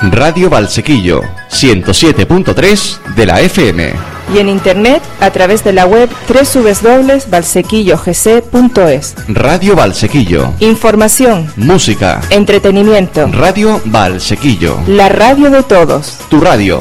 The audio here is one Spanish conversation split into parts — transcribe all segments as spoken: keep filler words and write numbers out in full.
Radio Valsequillo, ciento siete punto tres de la F M. Y en internet a través de la web doble u doble u doble u punto valsequillo g c punto es. Radio Valsequillo. Información, música, entretenimiento. Radio Valsequillo. La radio de todos. Tu radio.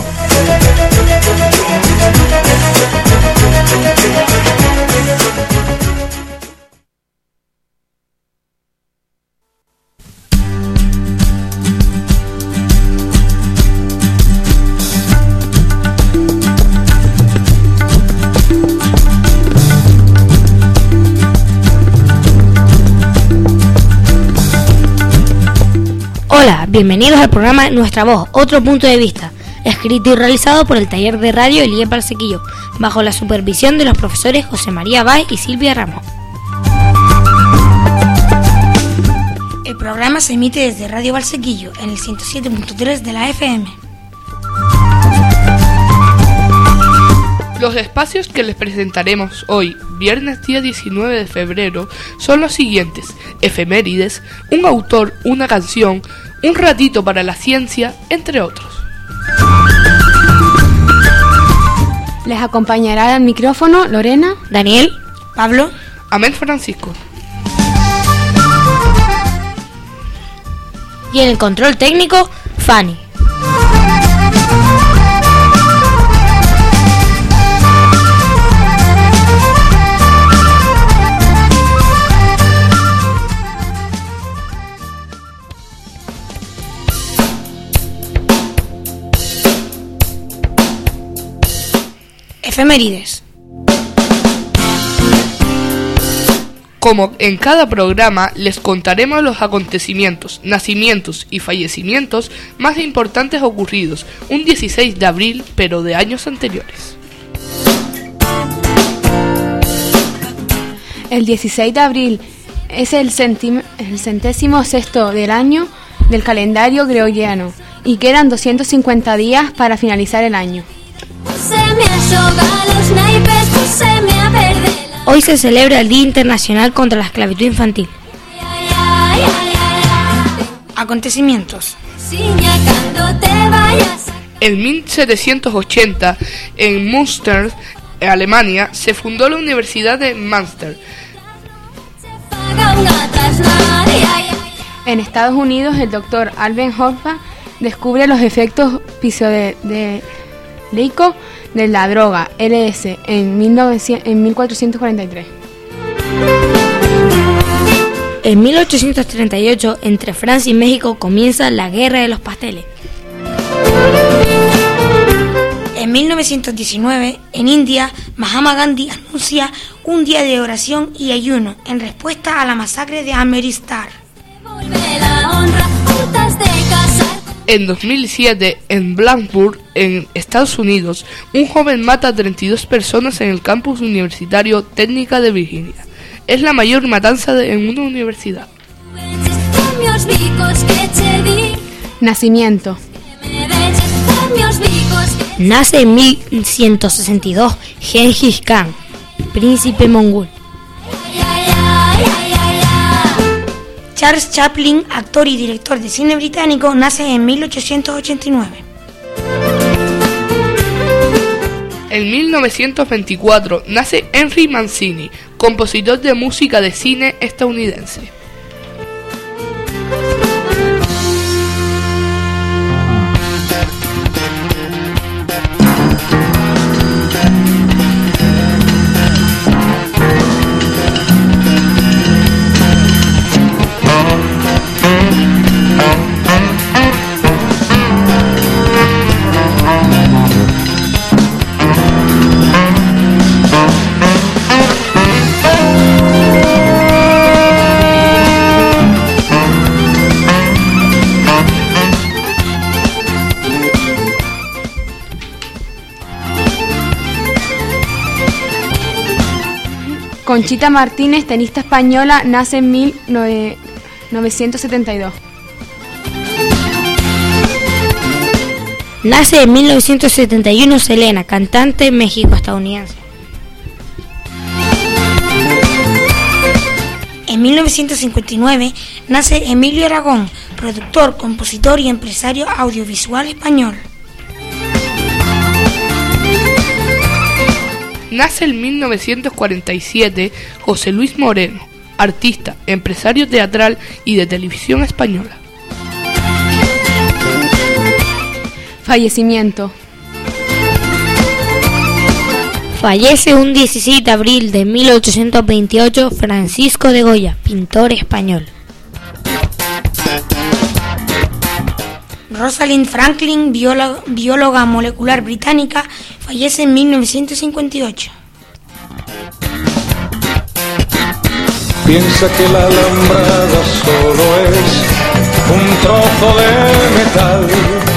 Hola, bienvenidos al programa Nuestra Voz, otro punto de vista, escrito y realizado por el taller de radio Elías Valsequillo, bajo la supervisión de los profesores José María Báez y Silvia Ramos. El programa se emite desde Radio Valsequillo, en el ciento siete punto tres de la F M. Los espacios que les presentaremos hoy, viernes día diecinueve de febrero, son los siguientes: efemérides, un autor, una canción, un ratito para la ciencia, entre otros. Les acompañará al micrófono Lorena, Daniel, Pablo, Amén Francisco. Y en el control técnico, Fanny. Efemérides. Como en cada programa, les contaremos los acontecimientos, nacimientos y fallecimientos más importantes ocurridos un dieciséis de abril, pero de años anteriores. el dieciséis de abril es el, centim- el centésimo sexto del año del calendario gregoriano y quedan doscientos cincuenta días para finalizar el año. Hoy se celebra el Día Internacional contra la Esclavitud Infantil. Acontecimientos. En mil setecientos ochenta, en Münster, Alemania, se fundó la Universidad de Münster. En Estados Unidos, el doctor Albert Hoffman descubre los efectos psicodélicos de la droga L S D en, mil cuatrocientos cuarenta y tres. En mil ochocientos treinta y ocho, entre Francia y México comienza la Guerra de los Pasteles. En mil novecientos diecinueve, en India, Mahatma Gandhi anuncia un día de oración y ayuno en respuesta a la masacre de Amritsar. En dos mil siete, en Blacksburg, en Estados Unidos, un joven mata a treinta y dos personas en el campus universitario Técnica de Virginia. Es la mayor matanza de, en una universidad. Nacimiento. Nace en mil ciento sesenta y dos Gengis Khan, príncipe mongol. Charles Chaplin, actor y director de cine británico, nace en mil ochocientos ochenta y nueve. En mil novecientos veinticuatro nace Henry Mancini, compositor de música de cine estadounidense. Conchita Martínez, tenista española, nace en mil novecientos setenta y dos. Nace en mil novecientos setenta y uno Selena, cantante México-estadounidense. En mil novecientos cincuenta y nueve nace Emilio Aragón, productor, compositor y empresario audiovisual español. Nace en mil novecientos cuarenta y siete José Luis Moreno, artista, empresario teatral y de televisión española. Fallecimiento. Fallece un dieciséis de abril de mil ochocientos veintiocho Francisco de Goya, pintor español. Rosalind Franklin, bióloga, bióloga molecular británica, fallece en mil novecientos cincuenta y ocho. Piensa que la alambrada solo es un trozo de metal,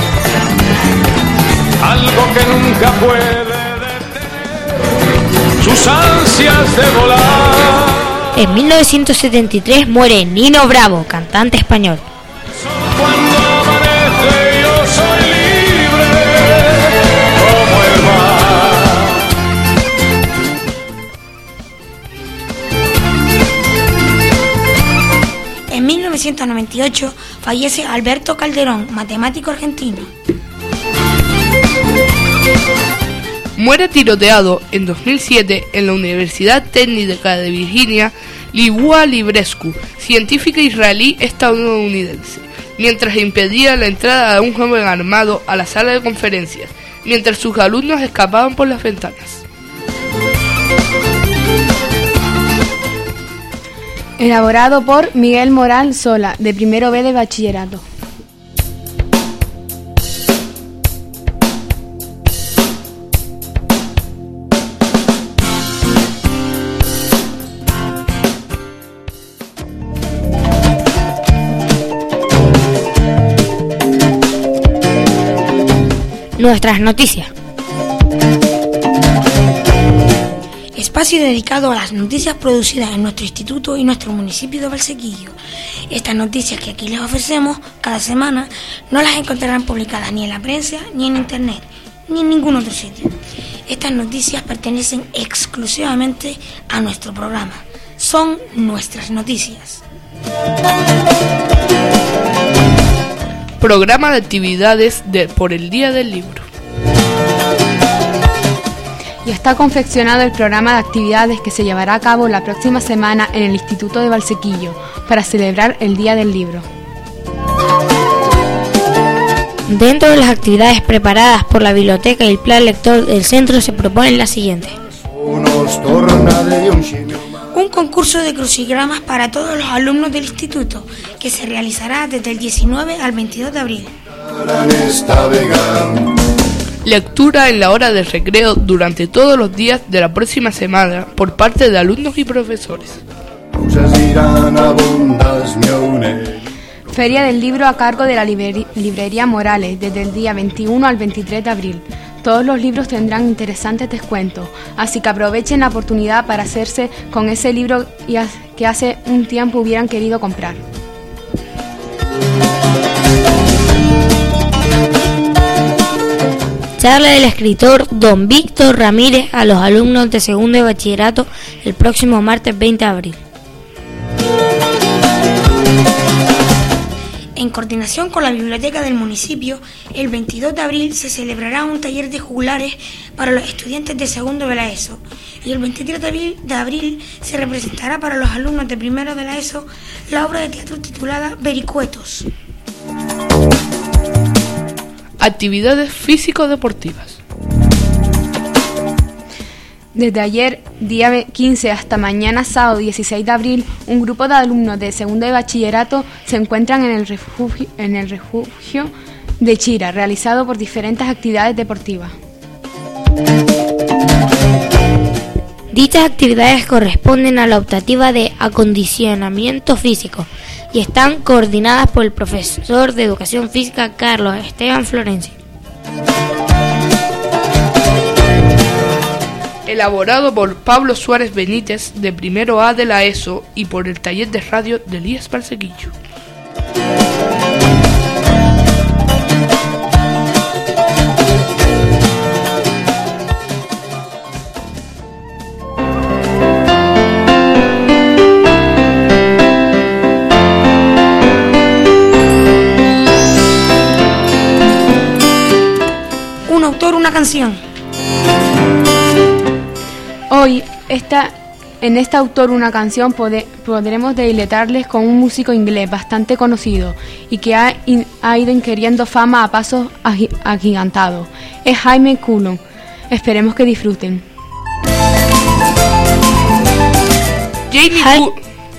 algo que nunca puede detener sus ansias de volar. En mil novecientos setenta y tres muere Nino Bravo, cantante español. Cuando amanece yo soy libre como el mar. En mil novecientos noventa y ocho fallece Alberto Calderón, matemático argentino. Muere tiroteado en dos mil siete en la Universidad Técnica de Virginia Liboa Librescu, científica israelí estadounidense, mientras impedía la entrada de un joven armado a la sala de conferencias, mientras sus alumnos escapaban por las ventanas. Elaborado por Miguel Moral Sola, de primero B de bachillerato. Nuestras noticias. Espacio dedicado a las noticias producidas en nuestro instituto y nuestro municipio de Valsequillo. Estas noticias que aquí les ofrecemos cada semana no las encontrarán publicadas ni en la prensa, ni en internet, ni en ningún otro sitio. Estas noticias pertenecen exclusivamente a nuestro programa. Son nuestras noticias. Programa de actividades de, por el Día del Libro. Y está confeccionado el programa de actividades que se llevará a cabo la próxima semana en el Instituto de Valsequillo para celebrar el Día del Libro. Dentro de las actividades preparadas por la biblioteca y el plan lector del centro se proponen las siguientes. Un concurso de crucigramas para todos los alumnos del instituto, que se realizará desde el diecinueve al veintidós de abril. Lectura en la hora de recreo durante todos los días de la próxima semana por parte de alumnos y profesores. Feria del Libro a cargo de la Librería Morales desde el día veintiuno al veintitrés de abril. Todos los libros tendrán interesantes descuentos, así que aprovechen la oportunidad para hacerse con ese libro que hace un tiempo hubieran querido comprar. Charla del escritor don Víctor Ramírez a los alumnos de segundo de bachillerato el próximo martes veinte de abril. En coordinación con la biblioteca del municipio, el veintidós de abril se celebrará un taller de juglares para los estudiantes de segundo de la ESO y el veintitrés de abril, de abril se representará para los alumnos de primero de la ESO la obra de teatro titulada Vericuetos. Actividades físico-deportivas. Desde ayer, día quince, hasta mañana, sábado dieciséis de abril, un grupo de alumnos de segundo de bachillerato se encuentran en el refugio, en el refugio de Chira, realizado por diferentes actividades deportivas. Dichas actividades corresponden a la optativa de acondicionamiento físico y están coordinadas por el profesor de Educación Física Carlos Esteban Florencio. Elaborado por Pablo Suárez Benítez, de primero A de la ESO, y por el taller de radio de Elías Valsequillo. autor una canción. Hoy, esta, en este autor una canción pode, podremos deleitarles con un músico inglés bastante conocido y que ha, in, ha ido adquiriendo fama a pasos agi, agigantados. Es Jaime Cullum. Esperemos que disfruten. Jamie, Hi-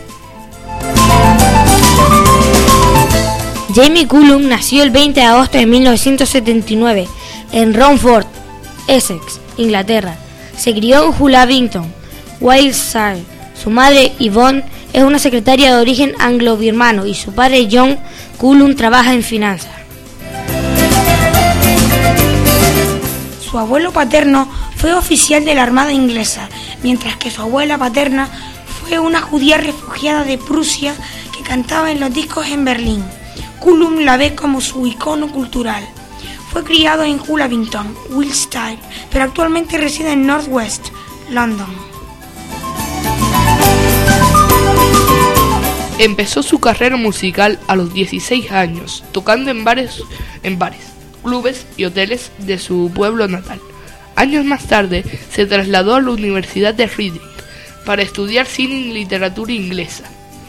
Jamie Cullum nació el veinte de agosto de mil novecientos setenta y nueve en Romford, Essex, Inglaterra. Se crió en Hulabington, Wiltshire. Su madre, Yvonne, es una secretaria de origen anglo-birmano y su padre, John Cullum, trabaja en finanzas. Su abuelo paterno fue oficial de la Armada inglesa, mientras que su abuela paterna fue una judía refugiada de Prusia que cantaba en los discos en Berlín. Cullum la ve como su icono cultural. Fue criado en Hulabington, Wiltshire, pero actualmente reside en North West, London. Empezó su carrera musical a los dieciséis años, tocando en bares, en bares, clubes y hoteles de su pueblo natal. Años más tarde se trasladó a la Universidad de Reading para estudiar cine y literatura inglesa.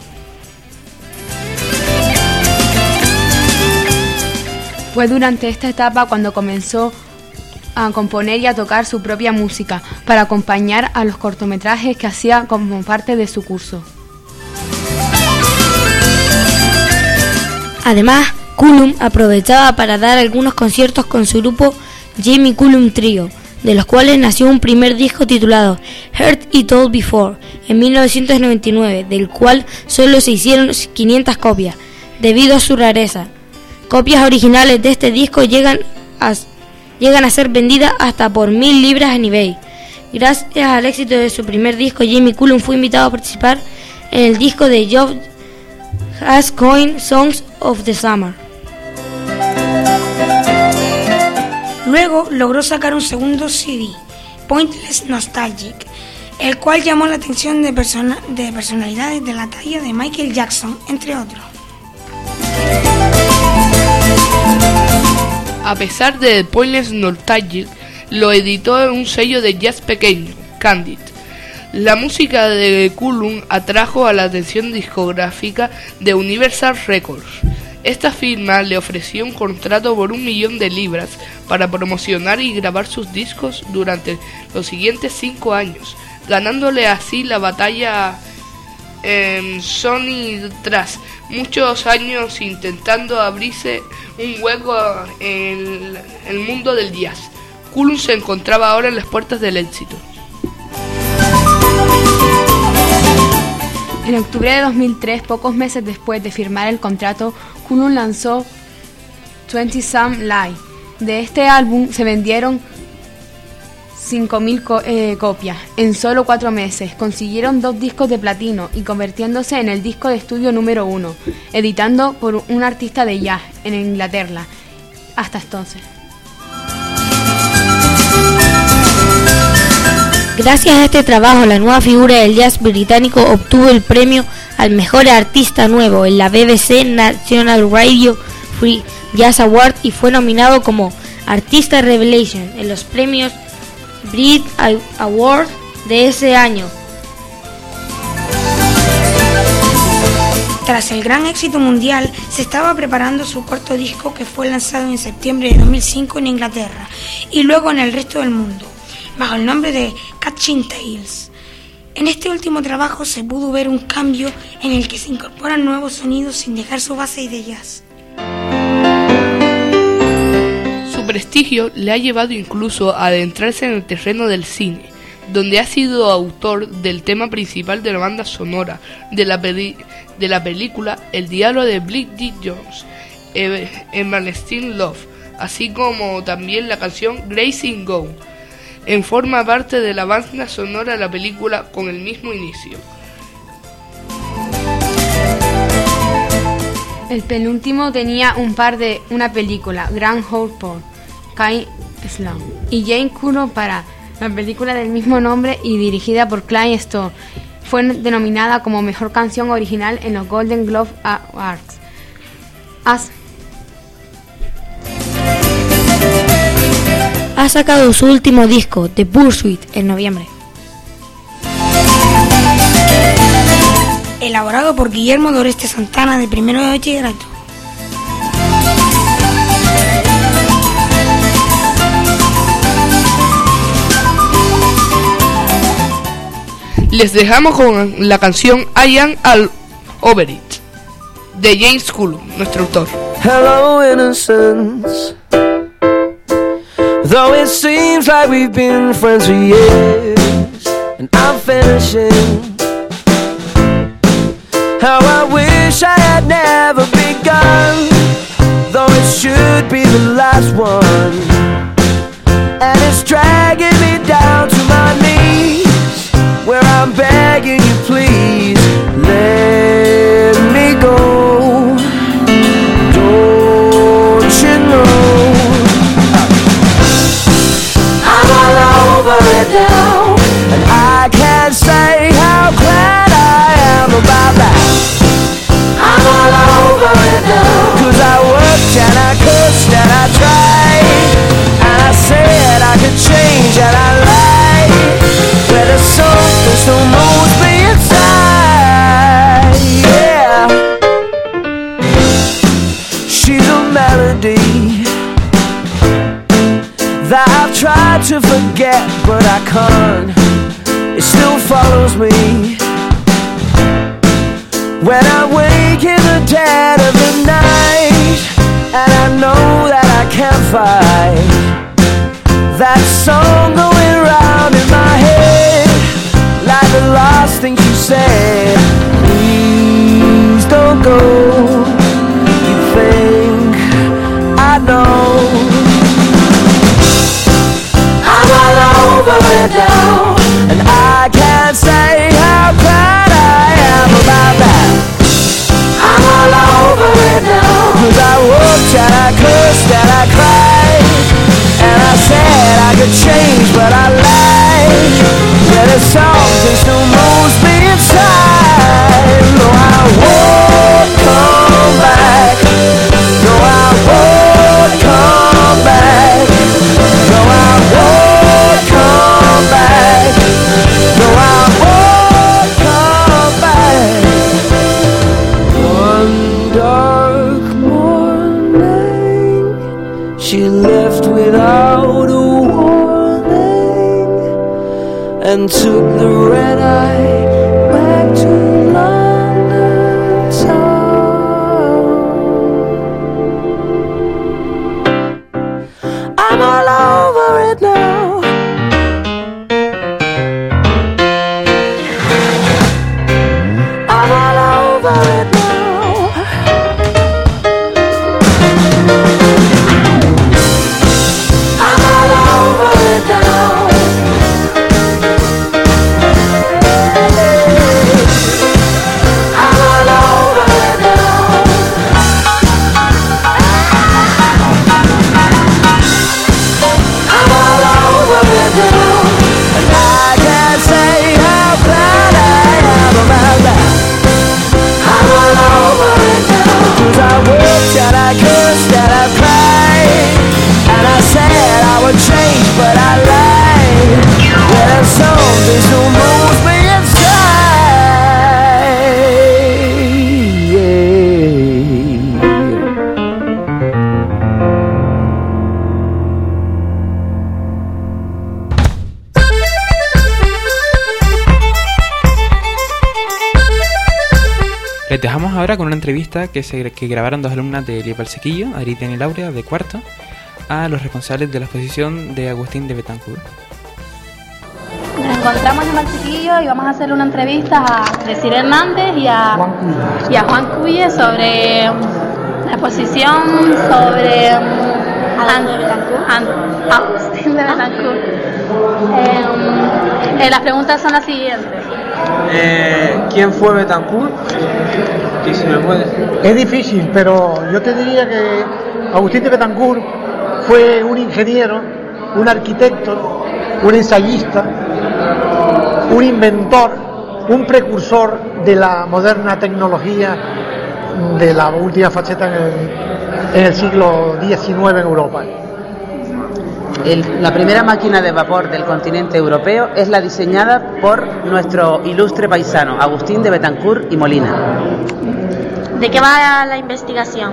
Fue durante esta etapa cuando comenzó a componer y a tocar su propia música para acompañar a los cortometrajes que hacía como parte de su curso. Además, Cullum aprovechaba para dar algunos conciertos con su grupo Jamie Cullum Trio, de los cuales nació un primer disco titulado Heard It All Before en mil novecientos noventa y nueve, del cual solo se hicieron quinientas copias, debido a su rareza. Copias originales de este disco llegan a, llegan a ser vendidas hasta por mil libras en eBay. Gracias al éxito de su primer disco, Jamie Cullum fue invitado a participar en el disco de Geoff Ascoigne, Songs of the Summer. Luego logró sacar un segundo C D, Pointless Nostalgic, el cual llamó la atención de, persona, de personalidades de la talla de Michael Jackson, entre otros. A pesar de Pointless Nostalgic, lo editó en un sello de jazz pequeño, Candid. La música de Cullum atrajo a la atención discográfica de Universal Records. Esta firma le ofreció un contrato por un millón de libras para promocionar y grabar sus discos durante los siguientes cinco años, ganándole así la batalla en Sony tras muchos años intentando abrirse un hueco en el mundo del jazz. Cullum se encontraba ahora en las puertas del éxito. En octubre de dos mil tres, pocos meses después de firmar el contrato, Cullum lanzó veinte Some Lie. De este álbum se vendieron cinco mil co- eh, copias en solo cuatro meses. Consiguieron dos discos de platino y convirtiéndose en el disco de estudio número uno, editando por un artista de jazz en Inglaterra. Hasta entonces. Gracias a este trabajo, la nueva figura del jazz británico obtuvo el premio al mejor artista nuevo en la B B C National Radio Free Jazz Award y fue nominado como Artista Revelation en los premios Brit Award de ese año. Tras el gran éxito mundial, se estaba preparando su corto disco que fue lanzado en septiembre de dos mil cinco en Inglaterra y luego en el resto del mundo, bajo el nombre de Catching Tales. En este último trabajo se pudo ver un cambio en el que se incorporan nuevos sonidos sin dejar su base de jazz. Su prestigio le ha llevado incluso a adentrarse en el terreno del cine, donde ha sido autor del tema principal de la banda sonora de la, peli- de la película El diablo de Bridget Jones, Everlasting Love, así como también la canción Grace in Go. En forma parte de la banda sonora de la película con el mismo inicio. El penúltimo tenía un par de una película, Grand Hopeful, Kai Sloan, y Jane Cullum para la película del mismo nombre y dirigida por Clive Stone. Fue denominada como mejor canción original en los Golden Globe Awards. As ha sacado su último disco, The Pursuit, en noviembre. Elaborado por Guillermo Doreste Santana, de primero de bachillerato. Les dejamos con la canción I Am All Over It, de James Cullum, nuestro autor. Hello, innocence. Though it seems like we've been friends for years, and I'm finishing. How I wish I had never begun, though it should be the last one. And it's dragging me down to my knees, where I'm begging you, please let me go. Don't you know I'm all over it now, and I can't say how glad I am about that. I'm all over it now, 'cause I worked and I cursed and I tried, and I said I could change and I lied, but there's something still moves me inside. Yeah, she's a melody that I've tried to forget, but I can't. It still follows me when I wake in the dead of the night, and I know that I can't fight that song going round in my head, like the last thing you said. Please don't go, you think I know. I'm all over it now, and I can't say how proud I am about that. I'm all over it now, 'cause I worked and I cursed and I cried, and I said I could change but I lied. Yeah, there's something still moves me inside. No, I won't come back. No, I won't come back. No, I won't come back. No, I won't come back. One dark morning, she left without a warning and took the red eye back to London town. I'm all over it now. I'm all over it now. I'm all over it now. I'm all over it now. I'm all over it now, and I can't say how glad I am about that. I'm all over it now, 'cause I worked and I cursed and I cried, and I said I would change but I lied. Yeah, there's something still moves me inside. Yeah. Les dejamos ahora con una entrevista que se que grabaron dos alumnas de Elías Valsequillo, Aristian y Laura, de cuarto, a los responsables de la exposición de Agustín de Betancourt. Nos encontramos en Valsequillo y vamos a hacer una entrevista a Desiree Hernández y a, y a Juan Cuye sobre la exposición sobre Agustín de Betancourt. Eh, eh, las preguntas son las siguientes. Eh, ¿Quién fue Betancourt? ¿Qué se me puede? Es difícil, pero yo te diría que Agustín de Betancourt fue un ingeniero, un arquitecto, un ensayista, un inventor, un precursor de la moderna tecnología de la última faceta en el, en el siglo diecinueve en Europa. El, la primera máquina de vapor del continente europeo es la diseñada por nuestro ilustre paisano, Agustín de Betancourt y Molina. ¿De qué va la investigación?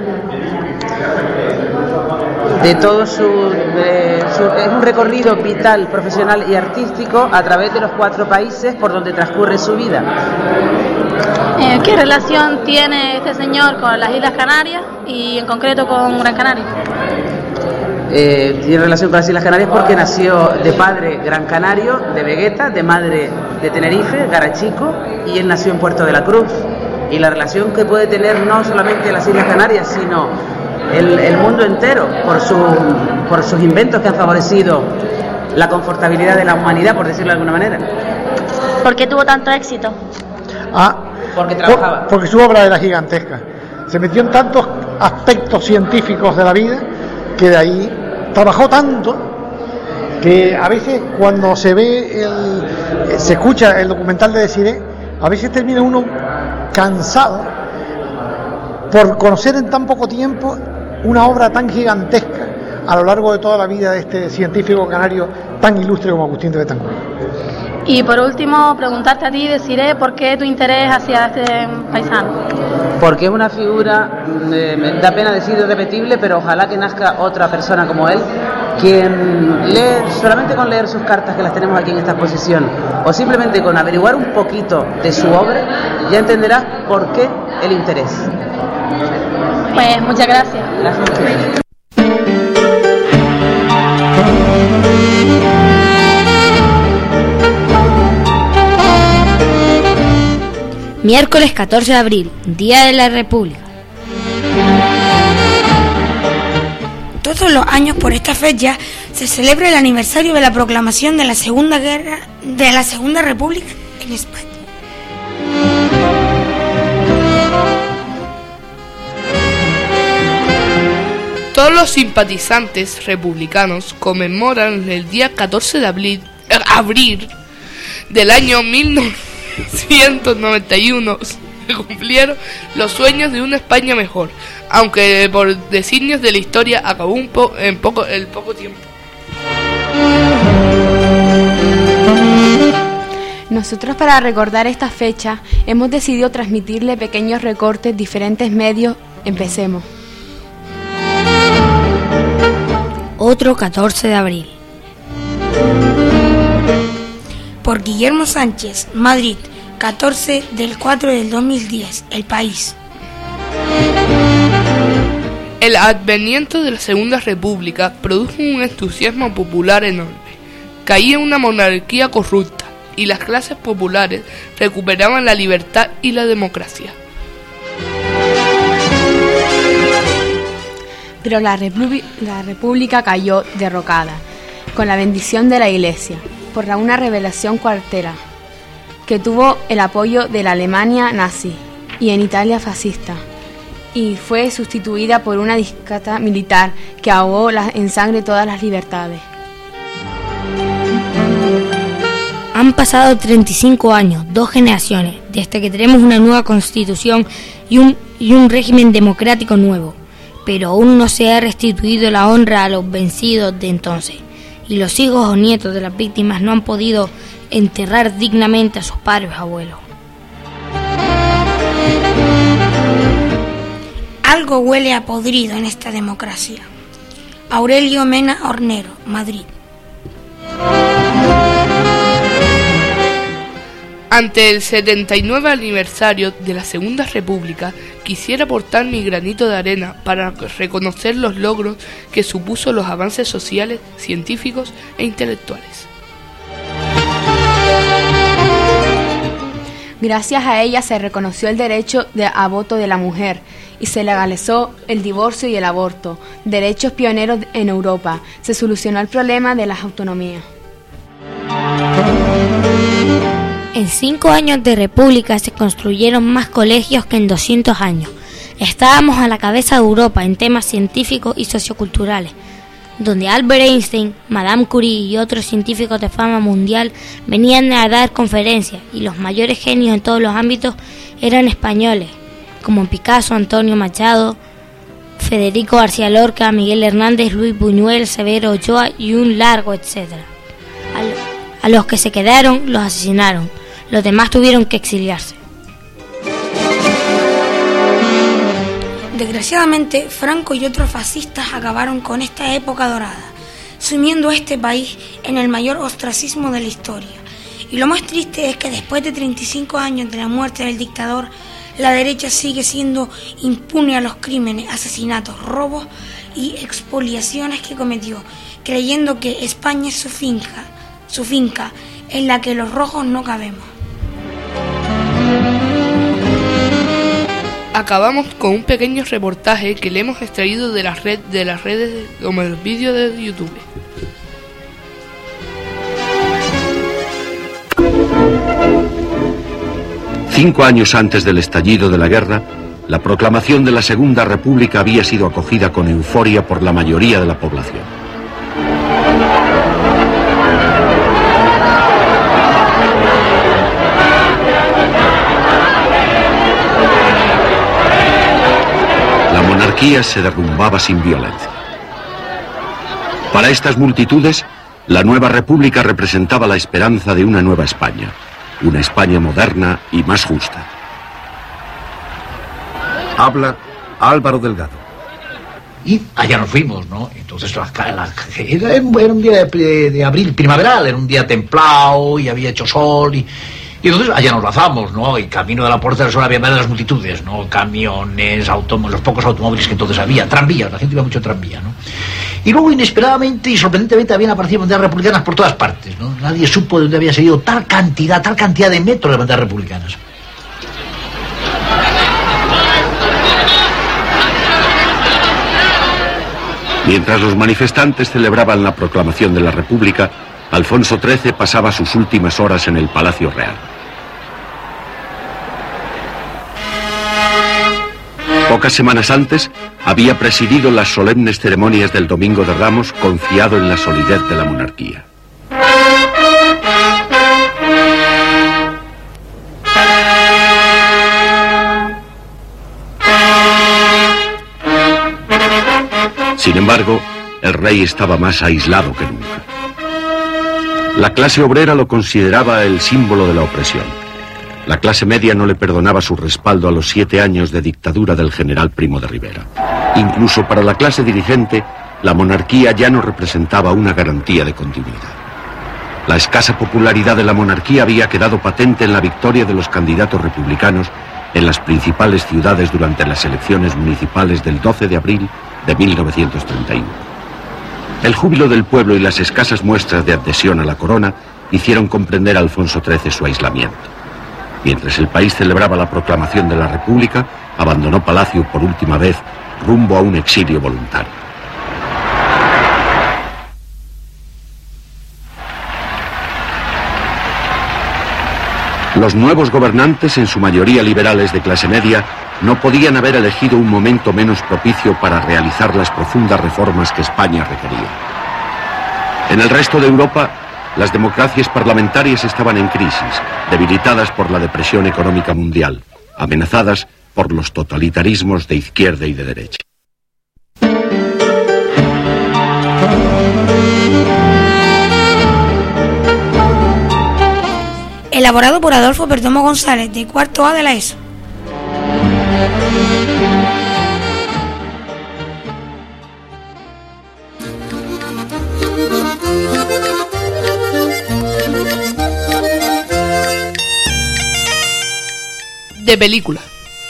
De todo su, de su... Es un recorrido vital, profesional y artístico a través de los cuatro países por donde transcurre su vida. Eh, ¿Qué relación tiene este señor con las Islas Canarias y en concreto con Gran Canaria? Eh, tiene relación con las Islas Canarias porque nació de padre gran canario, de Vegueta, de madre de Tenerife, Garachico, y él nació en Puerto de la Cruz. Y la relación que puede tener no solamente las Islas Canarias, sino el, el mundo entero, por, su, por sus inventos que han favorecido la confortabilidad de la humanidad, por decirlo de alguna manera. ¿Por qué tuvo tanto éxito? Ah, porque trabajaba. Por, porque su obra era gigantesca. Se metió en tantos aspectos científicos de la vida que de ahí trabajó tanto que a veces cuando se ve, el, se escucha el documental de Desiré, a veces termina uno cansado por conocer en tan poco tiempo una obra tan gigantesca a lo largo de toda la vida de este científico canario tan ilustre como Agustín de Betancourt. Y por último, preguntarte a ti, Desiré, ¿por qué tu interés hacia este paisano? Porque es una figura, eh, me da pena decir irrepetible, pero ojalá que nazca otra persona como él, quien lee, solamente con leer sus cartas que las tenemos aquí en esta exposición, o simplemente con averiguar un poquito de su obra, ya entenderás por qué el interés. Pues muchas gracias. Gracias. Miércoles catorce de abril, Día de la República. Todos los años por esta fecha se celebra el aniversario de la proclamación de la Segunda Guerra de la Segunda República en España. Todos los simpatizantes republicanos conmemoran el día catorce de abril, abril del año mil novecientos noventa y uno. Se cumplieron los sueños de una España mejor, aunque por designios de la historia acabó un po en poco, el poco tiempo. Nosotros, para recordar esta fecha, hemos decidido transmitirle pequeños recortes, diferentes medios. Empecemos. Otro catorce de abril. Por Guillermo Sánchez, Madrid, catorce del cuatro del dos mil diez, El País. El advenimiento de la Segunda República produjo un entusiasmo popular enorme. Caía una monarquía corrupta y las clases populares recuperaban la libertad y la democracia. Pero la, República, la República cayó derrocada, con la bendición de la Iglesia, por una rebelión cuartera, que tuvo el apoyo de la Alemania nazi y en Italia fascista, y fue sustituida por una dictadura militar que ahogó la, en sangre todas las libertades. Han pasado treinta y cinco años, dos generaciones, desde que tenemos una nueva constitución y un, y un régimen democrático nuevo, pero aún no se ha restituido la honra a los vencidos de entonces, y los hijos o nietos de las víctimas no han podido enterrar dignamente a sus padres o abuelos. Algo huele a podrido en esta democracia. Aurelio Mena Hornero, Madrid. Ante el setenta y nueve aniversario de la Segunda República, quisiera aportar mi granito de arena para reconocer los logros que supuso los avances sociales, científicos e intelectuales. Gracias a ella se reconoció el derecho de, a voto de la mujer y se legalizó el divorcio y el aborto, derechos pioneros en Europa. Se solucionó el problema de las autonomías. En cinco años de república se construyeron más colegios que en doscientos años. Estábamos a la cabeza de Europa en temas científicos y socioculturales, donde Albert Einstein, Madame Curie y otros científicos de fama mundial venían a dar conferencias, y los mayores genios en todos los ámbitos eran españoles, como Picasso, Antonio Machado, Federico García Lorca, Miguel Hernández, Luis Buñuel, Severo Ochoa y un largo etcétera. A, lo, a los que se quedaron los asesinaron, los demás tuvieron que exiliarse. Desgraciadamente, Franco y otros fascistas acabaron con esta época dorada, sumiendo a este país en el mayor ostracismo de la historia. Y lo más triste es que después de treinta y cinco años de la muerte del dictador, la derecha sigue siendo impune a los crímenes, asesinatos, robos y expoliaciones que cometió, creyendo que España es su finca, su finca en la que los rojos no cabemos. Acabamos con un pequeño reportaje que le hemos extraído de las, red, de las redes como el vídeo de YouTube. Cinco años antes del estallido de la guerra, la proclamación de la Segunda República había sido acogida con euforia por la mayoría de la población. La monarquía se derrumbaba sin violencia. Para estas multitudes, la nueva república representaba la esperanza de una nueva España. Una España moderna y más justa. Habla Álvaro Delgado. Y allá nos fuimos, ¿no? Entonces la, la, era, era un día de, de abril, primaveral, era un día templado y había hecho sol y, y entonces allá nos lanzamos, ¿no? Y camino de la Puerta del Sol había más de las multitudes, ¿no? Camiones, automóviles, los pocos automóviles que entonces había, tranvías, la gente iba mucho tranvía, ¿no? Y luego inesperadamente y sorprendentemente habían aparecido banderas republicanas por todas partes, ¿no? Nadie supo de dónde había salido tal cantidad, tal cantidad de metros de banderas republicanas. Mientras los manifestantes celebraban la proclamación de la República, Alfonso trece pasaba sus últimas horas en el Palacio Real. Pocas semanas antes, había presidido las solemnes ceremonias del Domingo de Ramos, confiado en la solidez de la monarquía. Sin embargo, el rey estaba más aislado que nunca. La clase obrera lo consideraba el símbolo de la opresión. La clase media no le perdonaba su respaldo a los siete años de dictadura del general Primo de Rivera. Incluso para la clase dirigente, la monarquía ya no representaba una garantía de continuidad. La escasa popularidad de la monarquía había quedado patente en la victoria de los candidatos republicanos en las principales ciudades durante las elecciones municipales del doce de abril de mil novecientos treinta y uno. El júbilo del pueblo y las escasas muestras de adhesión a la corona hicieron comprender a Alfonso trece su aislamiento. Mientras el país celebraba la proclamación de la República, abandonó Palacio por última vez, rumbo a un exilio voluntario. Los nuevos gobernantes, en su mayoría liberales de clase media, no podían haber elegido un momento menos propicio para realizar las profundas reformas que España requería. En el resto de Europa, las democracias parlamentarias estaban en crisis, debilitadas por la depresión económica mundial, amenazadas por los totalitarismos de izquierda y de derecha. Elaborado por Adolfo Perdomo González, de cuarto A de la ESO. De película.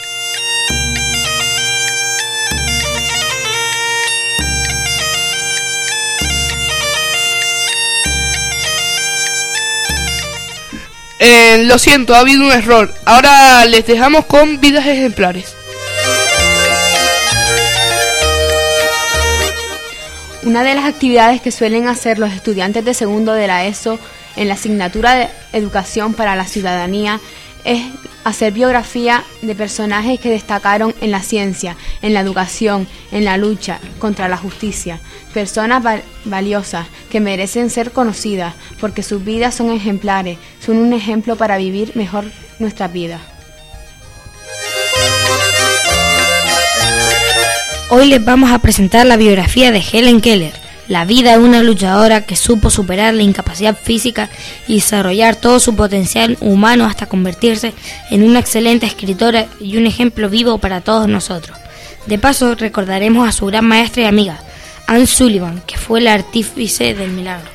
Eh, lo siento, ha habido un error. Ahora les dejamos con Vidas Ejemplares. Una de las actividades que suelen hacer los estudiantes de segundo de la ESO en la asignatura de Educación para la Ciudadanía es hacer biografía de personajes que destacaron en la ciencia, en la educación, en la lucha contra la justicia. Personas val- valiosas que merecen ser conocidas porque sus vidas son ejemplares, son un ejemplo para vivir mejor nuestras vidas. Hoy les vamos a presentar la biografía de Helen Keller, la vida de una luchadora que supo superar la incapacidad física y desarrollar todo su potencial humano hasta convertirse en una excelente escritora y un ejemplo vivo para todos nosotros. De paso, recordaremos a su gran maestra y amiga, Anne Sullivan, que fue la artífice del milagro.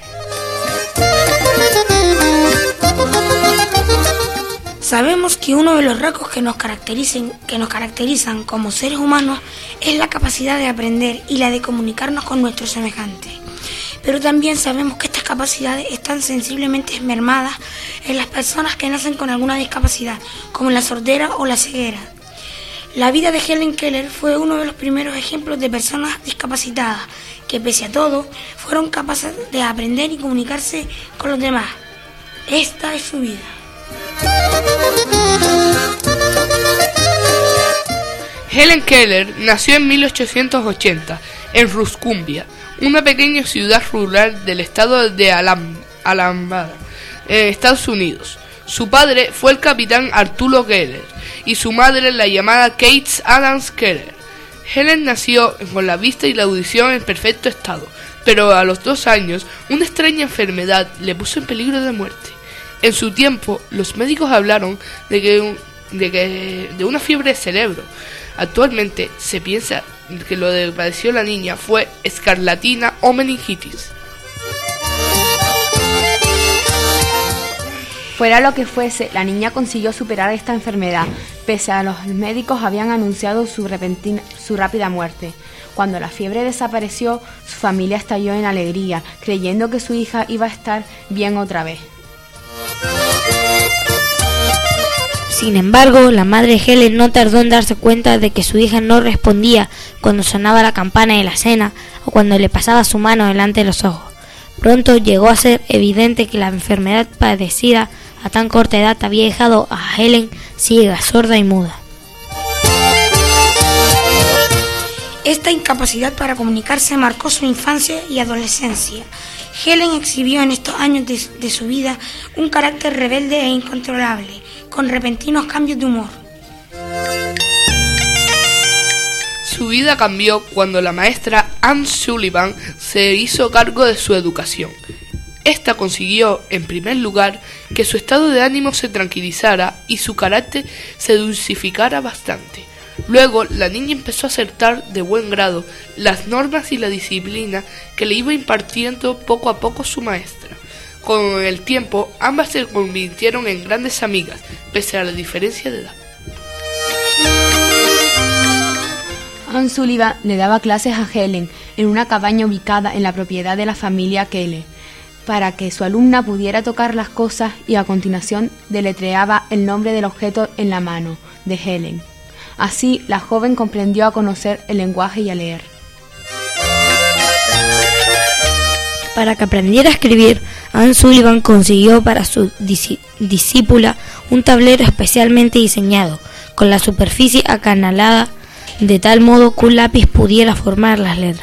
Sabemos que uno de los rasgos que nos caracterizan, que nos caracterizan como seres humanos es la capacidad de aprender y la de comunicarnos con nuestros semejantes. Pero también sabemos que estas capacidades están sensiblemente mermadas en las personas que nacen con alguna discapacidad, como la sordera o la ceguera. La vida de Helen Keller fue uno de los primeros ejemplos de personas discapacitadas que, pese a todo, fueron capaces de aprender y comunicarse con los demás. Esta es su vida. Helen Keller nació en mil ochocientos ochenta en Ruscumbia, una pequeña ciudad rural del estado de Alam- Alabama, en Estados Unidos. Su padre fue el capitán Arturo Keller y su madre la llamada Kate Adams Keller. Helen nació con la vista y la audición en perfecto estado, pero a los dos años una extraña enfermedad le puso en peligro de muerte. En su tiempo, los médicos hablaron de que, de que de una fiebre de cerebro. Actualmente se piensa que lo que padeció la niña fue escarlatina o meningitis. Fuera lo que fuese, la niña consiguió superar esta enfermedad, pese a los médicos habían anunciado su repentina, su rápida muerte. Cuando la fiebre desapareció, su familia estalló en alegría, creyendo que su hija iba a estar bien otra vez. Sin embargo, la madre de Helen no tardó en darse cuenta de que su hija no respondía cuando sonaba la campana de la cena o cuando le pasaba su mano delante de los ojos. Pronto llegó a ser evidente que la enfermedad padecida a tan corta edad había dejado a Helen ciega, sorda y muda. Esta incapacidad para comunicarse marcó su infancia y adolescencia. Helen exhibió en estos años de, de su vida un carácter rebelde e incontrolable, con repentinos cambios de humor. Su vida cambió cuando la maestra Anne Sullivan se hizo cargo de su educación. Esta consiguió, en primer lugar, que su estado de ánimo se tranquilizara y su carácter se dulcificara bastante. Luego, la niña empezó a aceptar de buen grado las normas y la disciplina que le iba impartiendo poco a poco su maestra. Con el tiempo, ambas se convirtieron en grandes amigas, pese a la diferencia de edad. Anne Sullivan le daba clases a Helen en una cabaña ubicada en la propiedad de la familia Keller, para que su alumna pudiera tocar las cosas, y a continuación deletreaba el nombre del objeto en la mano de Helen. Así, la joven comprendió a conocer el lenguaje y a leer. Para que aprendiera a escribir, Anne Sullivan consiguió para su discípula un tablero especialmente diseñado, con la superficie acanalada, de tal modo que un lápiz pudiera formar las letras.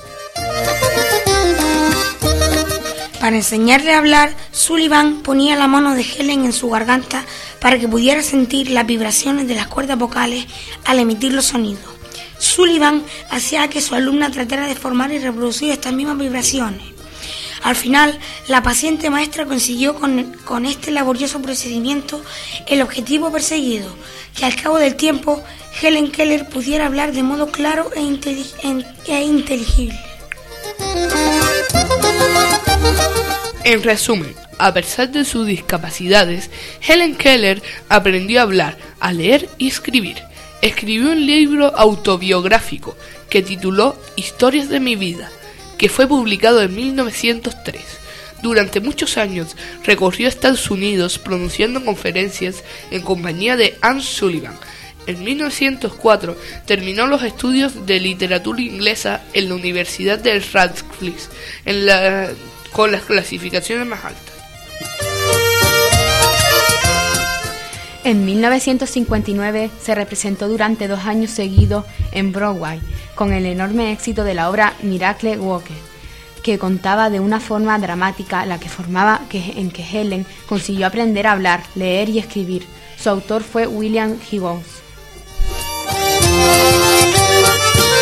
Para enseñarle a hablar, Sullivan ponía la mano de Helen en su garganta para que pudiera sentir las vibraciones de las cuerdas vocales al emitir los sonidos. Sullivan hacía que su alumna tratara de formar y reproducir estas mismas vibraciones. Al final, la paciente maestra consiguió con, con este laborioso procedimiento el objetivo perseguido, que al cabo del tiempo Helen Keller pudiera hablar de modo claro e, intelig- e inteligible. En resumen, a pesar de sus discapacidades, Helen Keller aprendió a hablar, a leer y escribir. Escribió un libro autobiográfico que tituló Historias de mi vida, que fue publicado en mil novecientos tres. Durante muchos años recorrió Estados Unidos pronunciando conferencias en compañía de Anne Sullivan. En mil novecientos cuatro terminó los estudios de literatura inglesa en la Universidad de Radcliffe, en la, con las clasificaciones más altas. En mil novecientos cincuenta y nueve se representó durante dos años seguidos en Broadway, con el enorme éxito de la obra Miracle Walker, que contaba de una forma dramática la que formaba que, en que Helen consiguió aprender a hablar, leer y escribir. Su autor fue William Gibbons.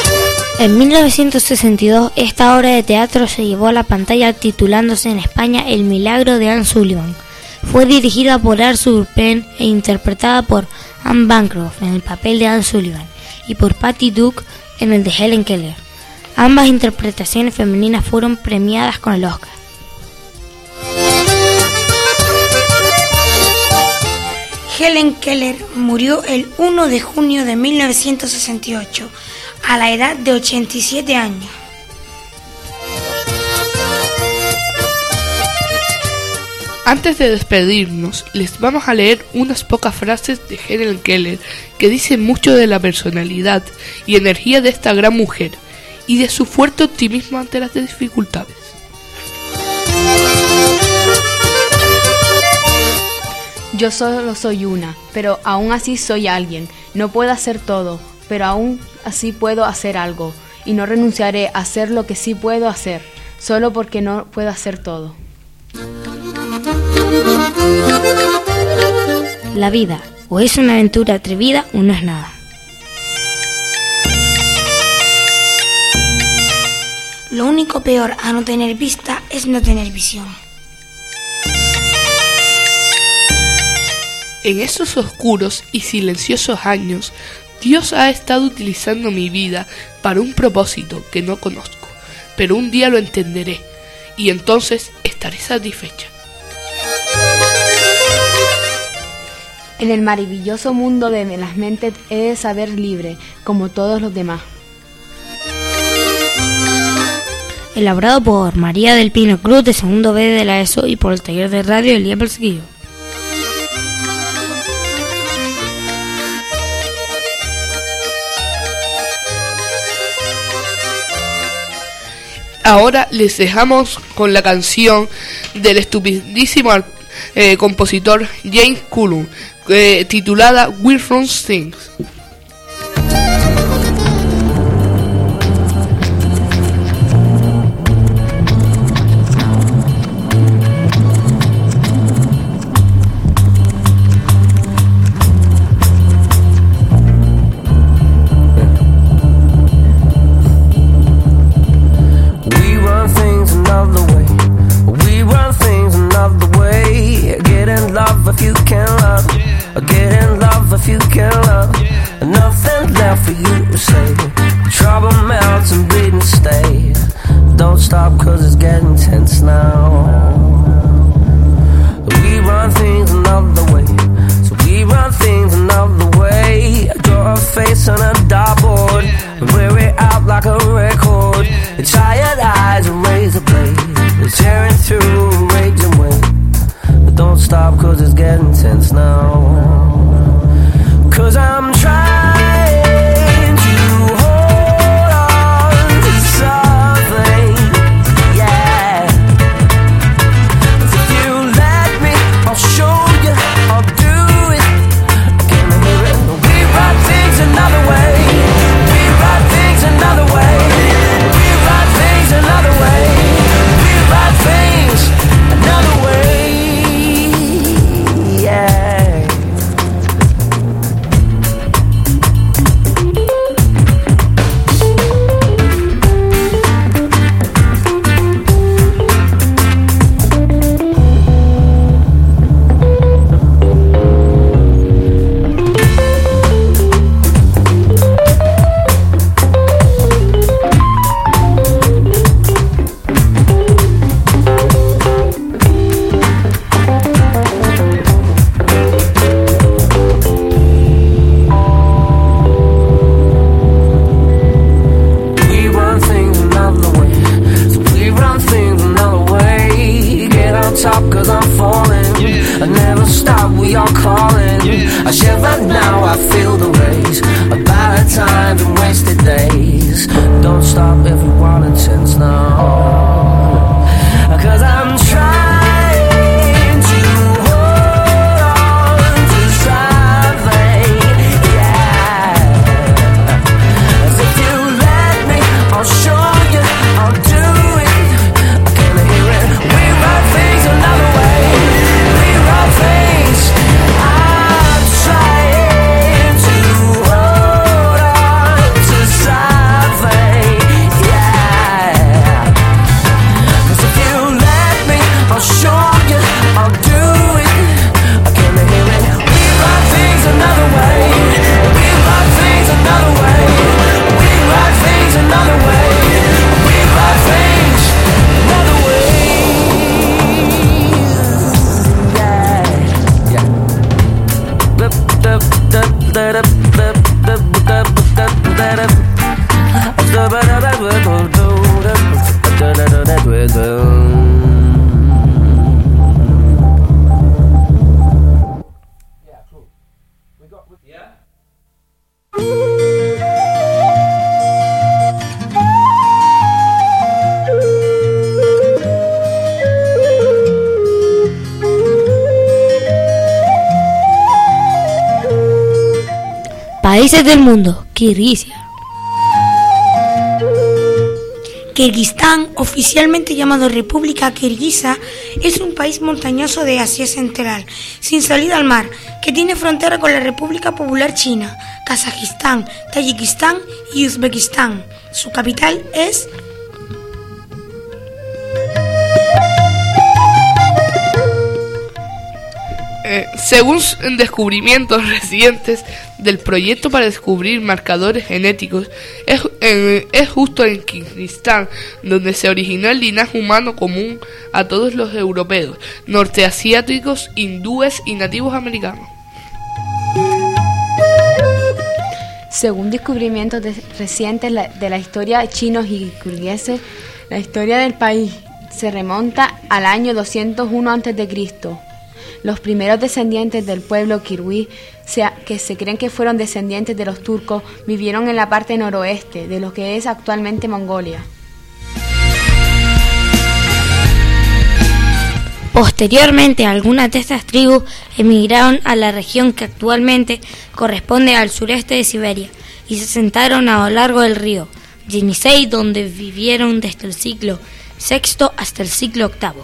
En mil novecientos sesenta y dos, esta obra de teatro se llevó a la pantalla titulándose en España El milagro de Anne Sullivan. Fue dirigida por Arthur Penn e interpretada por Anne Bancroft en el papel de Anne Sullivan y por Patty Duke en el de Helen Keller. Ambas interpretaciones femeninas fueron premiadas con el Oscar. Helen Keller murió el primero de junio de mil novecientos sesenta y ocho, a la edad de ochenta y siete años. Antes de despedirnos, les vamos a leer unas pocas frases de Helen Keller que dicen mucho de la personalidad y energía de esta gran mujer y de su fuerte optimismo ante las dificultades. Yo solo soy una, pero aún así soy alguien. No puedo hacer todo, pero aún así puedo hacer algo. Y no renunciaré a hacer lo que sí puedo hacer, solo porque no puedo hacer todo. La vida, o es una aventura atrevida o no es nada. Lo único peor a no tener vista es no tener visión. En esos oscuros y silenciosos años, Dios ha estado utilizando mi vida para un propósito que no conozco, pero un día lo entenderé y entonces estaré satisfecha. En el maravilloso mundo de las mentes he de saber libre, como todos los demás. Elaborado por María del Pino Cruz, de segundo B de la ESO, y por el taller de radio Elías Balsequillo. Ahora les dejamos con la canción del estupidísimo eh, compositor James Cullum, eh, titulada We're From Things. Another way. Países del mundo. Kirguisia. Kirguistán, oficialmente llamado República Kirguisa, es un país montañoso de Asia Central, sin salida al mar, que tiene frontera con la República Popular China, Kazajistán, Tayikistán y Uzbekistán. Su capital es Eh, según descubrimientos recientes del proyecto para descubrir marcadores genéticos, es, eh, es justo en Kirguistán donde se originó el linaje humano común a todos los europeos, norteasiáticos, hindúes y nativos americanos. Según descubrimientos de, recientes la, de la historia de chinos y kirguises, la historia del país se remonta al año doscientos uno antes de Cristo. Los primeros descendientes del pueblo kirguí, que se creen que fueron descendientes de los turcos, vivieron en la parte noroeste de lo que es actualmente Mongolia. Posteriormente, algunas de estas tribus emigraron a la región que actualmente corresponde al sureste de Siberia y se asentaron a lo largo del río Yenisei, donde vivieron desde el siglo sexto hasta el siglo octavo.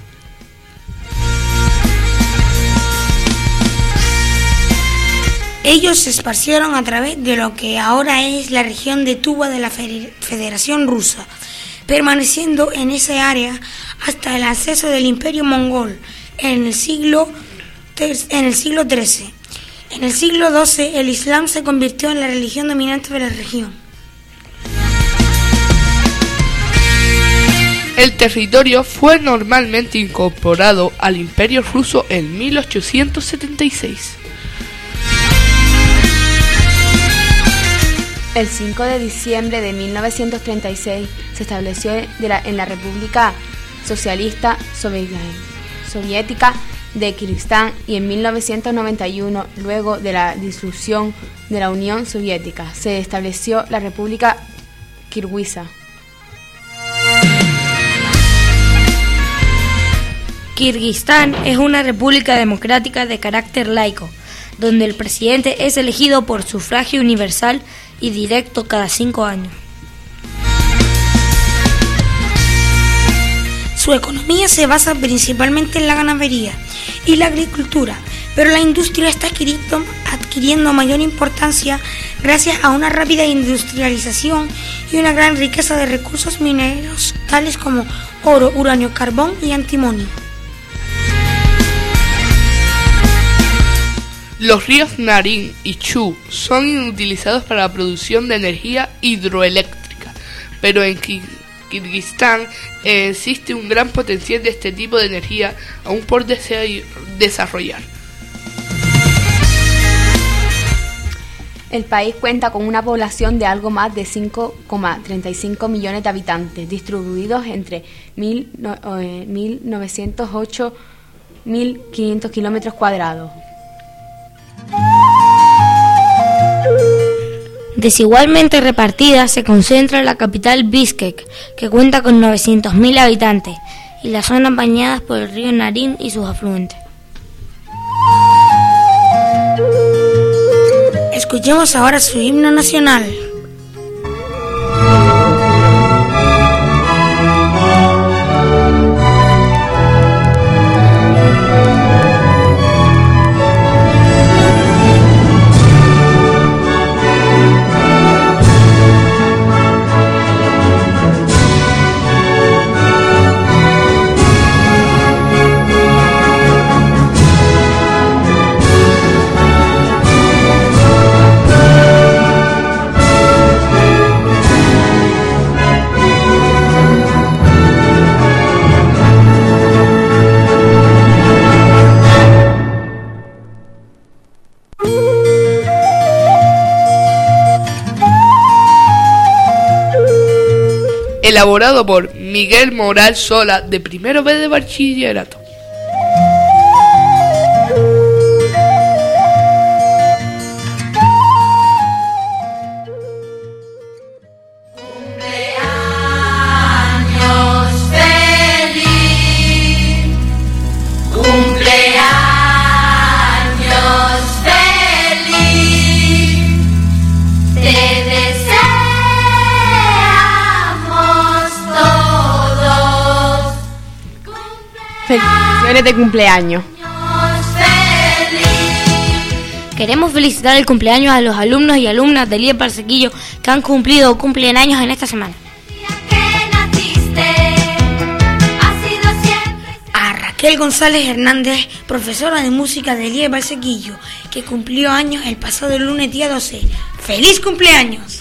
Ellos se esparcieron a través de lo que ahora es la región de Tuva de la Federación Rusa, permaneciendo en esa área hasta el acceso del Imperio Mongol en el siglo en el siglo trece. En el siglo doce, el Islam se convirtió en la religión dominante de la región. El territorio fue normalmente incorporado al Imperio Ruso en mil ochocientos setenta y seis. El cinco de diciembre de mil novecientos treinta y seis se estableció de la, en la República Socialista Soviética de Kirguistán y en mil novecientos noventa y uno, luego de la disolución de la Unión Soviética, se estableció la República Kirguisa. Kirguistán es una república democrática de carácter laico, donde el presidente es elegido por sufragio universal y directo cada cinco años. Su economía se basa principalmente en la ganadería y la agricultura, pero la industria está adquiriendo, adquiriendo mayor importancia gracias a una rápida industrialización y una gran riqueza de recursos mineros tales como oro, uranio, carbón y antimonio. Los ríos Narín y Chu son utilizados para la producción de energía hidroeléctrica, pero en Kirguistán eh, existe un gran potencial de este tipo de energía aún por desarrollar. El país cuenta con una población de algo más de cinco coma treinta y cinco millones de habitantes, distribuidos entre mil novecientos ocho y mil quinientos kilómetros cuadrados. Desigualmente repartida, se concentra en la capital Bishkek, que cuenta con novecientos mil habitantes, y las zonas bañadas por el río Narín y sus afluentes. Escuchemos ahora su himno nacional. elaborado por Miguel Moral Sola, de primero B de bachillerato. Felicitaciones de cumpleaños. Queremos felicitar el cumpleaños a los alumnos y alumnas del I E P Valsequillo que han cumplido o cumplen años en esta semana. A Raquel González Hernández, profesora de música del I E P Valsequillo, que cumplió años el pasado lunes día doce. ¡Feliz cumpleaños!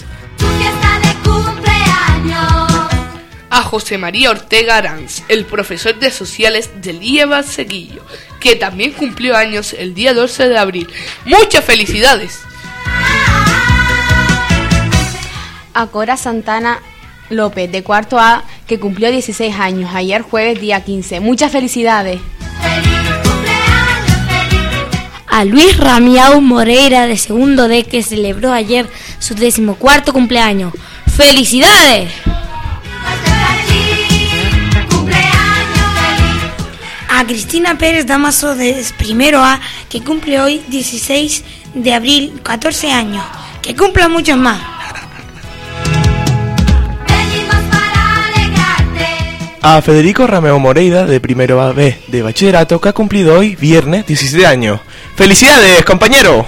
A José María Ortega Aranz, el profesor de sociales del I E P Valsequillo, que también cumplió años el día doce de abril. ¡Muchas felicidades! A Cora Santana López, de cuarto A, que cumplió dieciséis años, ayer jueves día quince. ¡Muchas felicidades! A Luis Ramiao Moreira, de segundo D, que celebró ayer su decimocuarto cumpleaños. ¡Felicidades! A Cristina Pérez Damaso, de primero A, que cumple hoy dieciséis de abril, catorce años. Que cumpla muchos más. A Federico Rameo Moreira, de primero A B de bachillerato, que ha cumplido hoy viernes diecisiete años. ¡Felicidades, compañero!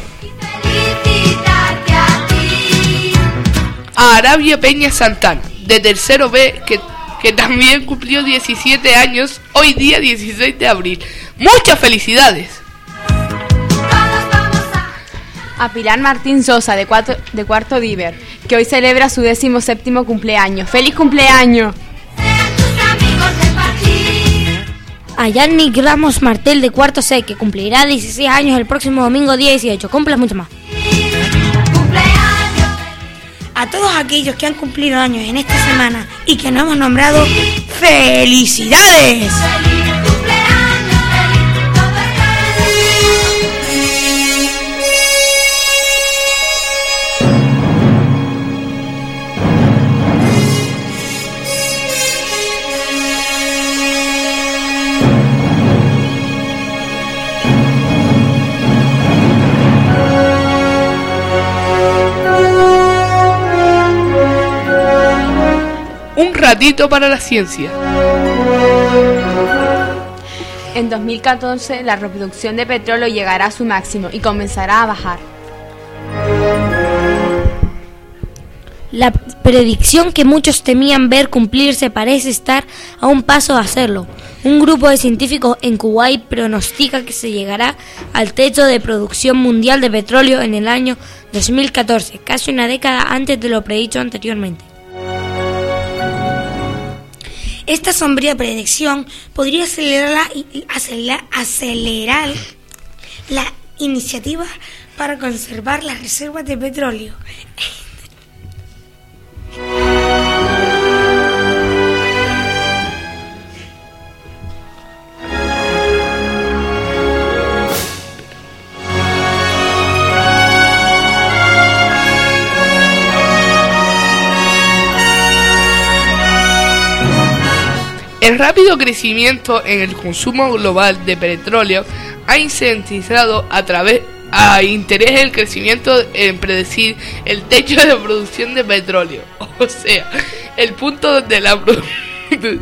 A Arabia Peña Santana, de tercero B, que que también cumplió diecisiete años, hoy día dieciséis de abril. ¡Muchas felicidades! A Pilar Martín Sosa, de, cuatro, de cuarto Diver, que hoy celebra su décimo séptimo cumpleaños. ¡Feliz cumpleaños! A Yanni Ramos Martel, de cuarto C, que cumplirá dieciséis años el próximo domingo día dieciocho. Cumple mucho más. A todos aquellos que han cumplido años en esta semana y que no hemos nombrado, ¡felicidades! Un ratito para la ciencia. En dos mil catorce la reproducción de petróleo llegará a su máximo y comenzará a bajar. La predicción que muchos temían ver cumplirse parece estar a un paso de hacerlo. Un grupo de científicos en Kuwait pronostica que se llegará al techo de producción mundial de petróleo en el año dos mil catorce, casi una década antes de lo predicho anteriormente. Esta sombría predicción podría acelerar la, acelerar, acelerar la iniciativa para conservar las reservas de petróleo. El rápido crecimiento en el consumo global de petróleo ha incentivado a través a interés el crecimiento en predecir el techo de producción de petróleo, o sea, el punto donde la producción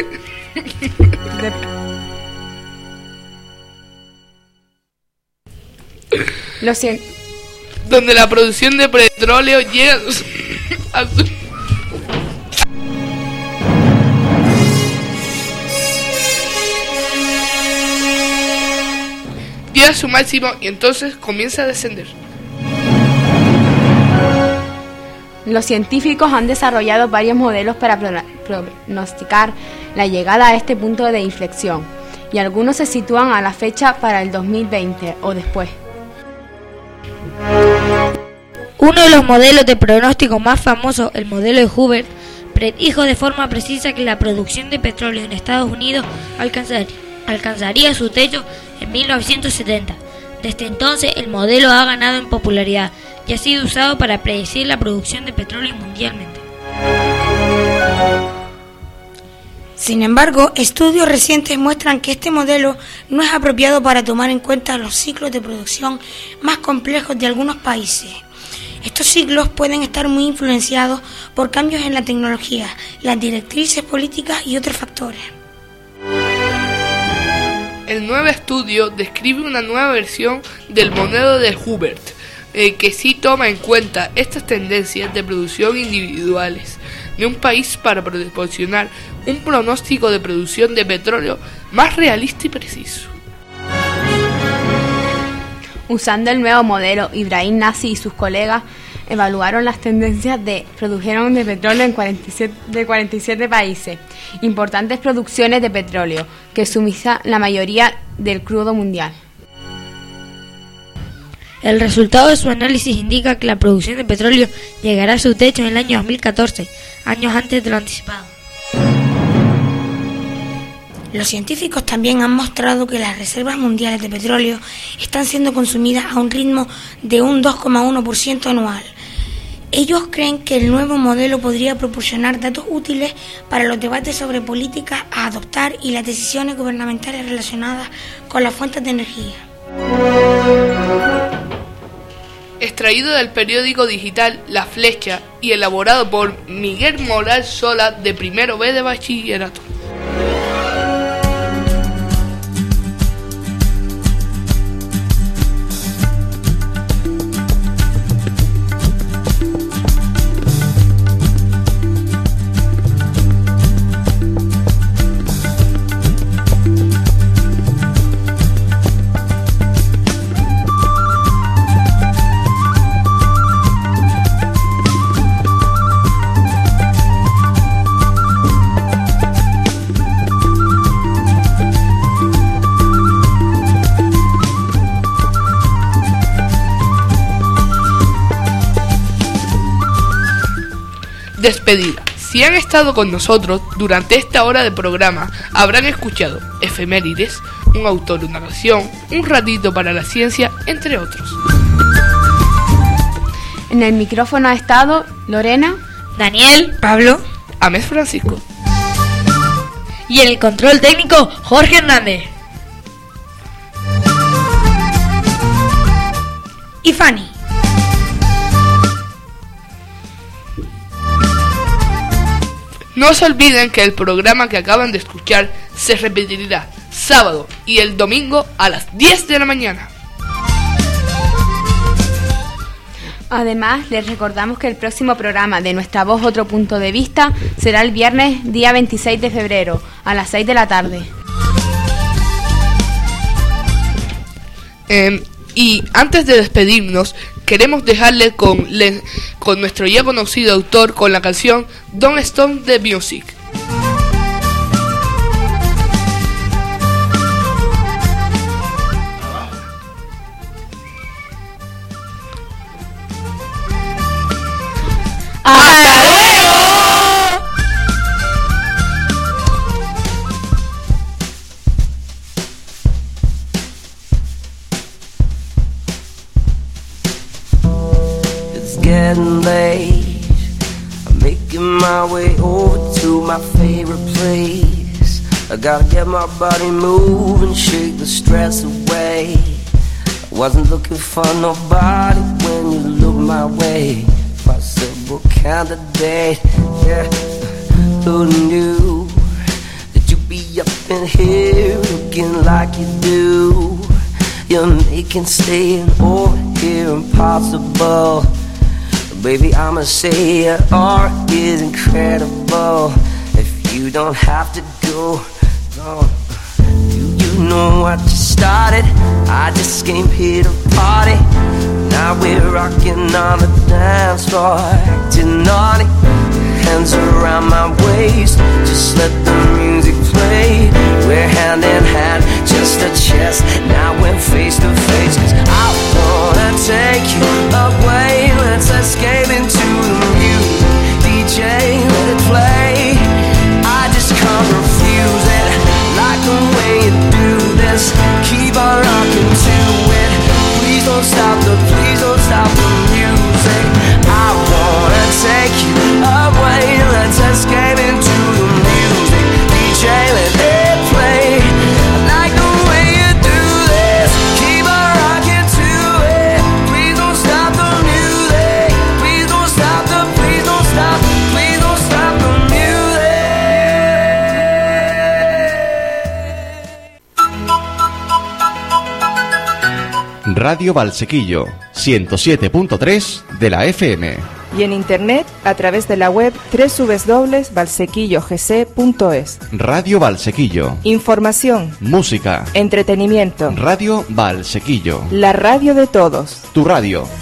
Lo siento. donde la producción de petróleo llega a su llega a su máximo y entonces comienza a descender. Los científicos han desarrollado varios modelos para pronosticar la llegada a este punto de inflexión, y algunos se sitúan a la fecha para el dos mil veinte o después. Uno de los modelos de pronóstico más famosos, el modelo de Hubble, predijo de forma precisa que la producción de petróleo en Estados Unidos alcanzar, alcanzaría su techo en mil novecientos setenta. Desde entonces el modelo ha ganado en popularidad y ha sido usado para predecir la producción de petróleo mundialmente. Sin embargo, estudios recientes muestran que este modelo no es apropiado para tomar en cuenta los ciclos de producción más complejos de algunos países. Estos ciclos pueden estar muy influenciados por cambios en la tecnología, las directrices políticas y otros factores. El nuevo estudio describe una nueva versión del modelo de Hubert, eh, que sí toma en cuenta estas tendencias de producción individuales de un país para proporcionar un pronóstico de producción de petróleo más realista y preciso. Usando el nuevo modelo, Ibrahim Nassi y sus colegas evaluaron las tendencias de producción de petróleo en cuarenta y siete, de cuarenta y siete países, importantes producciones de petróleo, que suministran la mayoría del crudo mundial. El resultado de su análisis indica que la producción de petróleo llegará a su techo en el año dos mil catorce, años antes de lo anticipado. Los científicos también han mostrado que las reservas mundiales de petróleo están siendo consumidas a un ritmo de un dos coma uno por ciento anual. Ellos creen que el nuevo modelo podría proporcionar datos útiles para los debates sobre políticas a adoptar y las decisiones gubernamentales relacionadas con las fuentes de energía. Extraído del periódico digital La Flecha y elaborado por Miguel Moral Sola, de primero B de bachillerato. Despedida. Si han estado con nosotros durante esta hora de programa, habrán escuchado efemérides, un autor, una canción, un ratito para la ciencia, entre otros. En el micrófono ha estado Lorena, Daniel, Pablo, Ames Francisco y en el control técnico Jorge Hernández y Fanny. No se olviden que el programa que acaban de escuchar se repetirá sábado y el domingo a las diez de la mañana. Además, les recordamos que el próximo programa de Nuestra Voz Otro Punto de Vista será el viernes día veintiséis de febrero a las seis de la tarde. Eh, y antes de despedirnos, queremos dejarle con, le, con nuestro ya conocido autor con la canción Don't Stop the Music. ¡Hasta luego! It's getting late. I'm making my way over to my favorite place. I gotta get my body moving, shake the stress away. I wasn't looking for nobody when you looked my way. Possible candidate, yeah. Who knew that you'd be up in here looking like you do? You're making staying over here impossible. Baby, I'ma say your art is incredible. If you don't have to go, no. Do you know what you started? I just came here to party. Now we're rocking on the dance floor, acting naughty. Hands around my waist, just let the music play. We're hand in hand, just a chest. Now we're face to face, 'cause I wanna take you away. Let's escape into the music, D J, let it play. don't stop the, please don't stop the music. I wanna take you away, let's escape into the music. D J, let it play. I like the way you do this, keep on rocking to it. Please don't stop the music, please don't stop the, please don't stop, please don't stop the music. Radio Valsequillo, ciento siete punto tres de la F M. Y en internet a través de la web doble u doble u doble u punto valsequillo g c punto es. Radio Valsequillo. Información, música, entretenimiento. Radio Valsequillo. La radio de todos. Tu radio.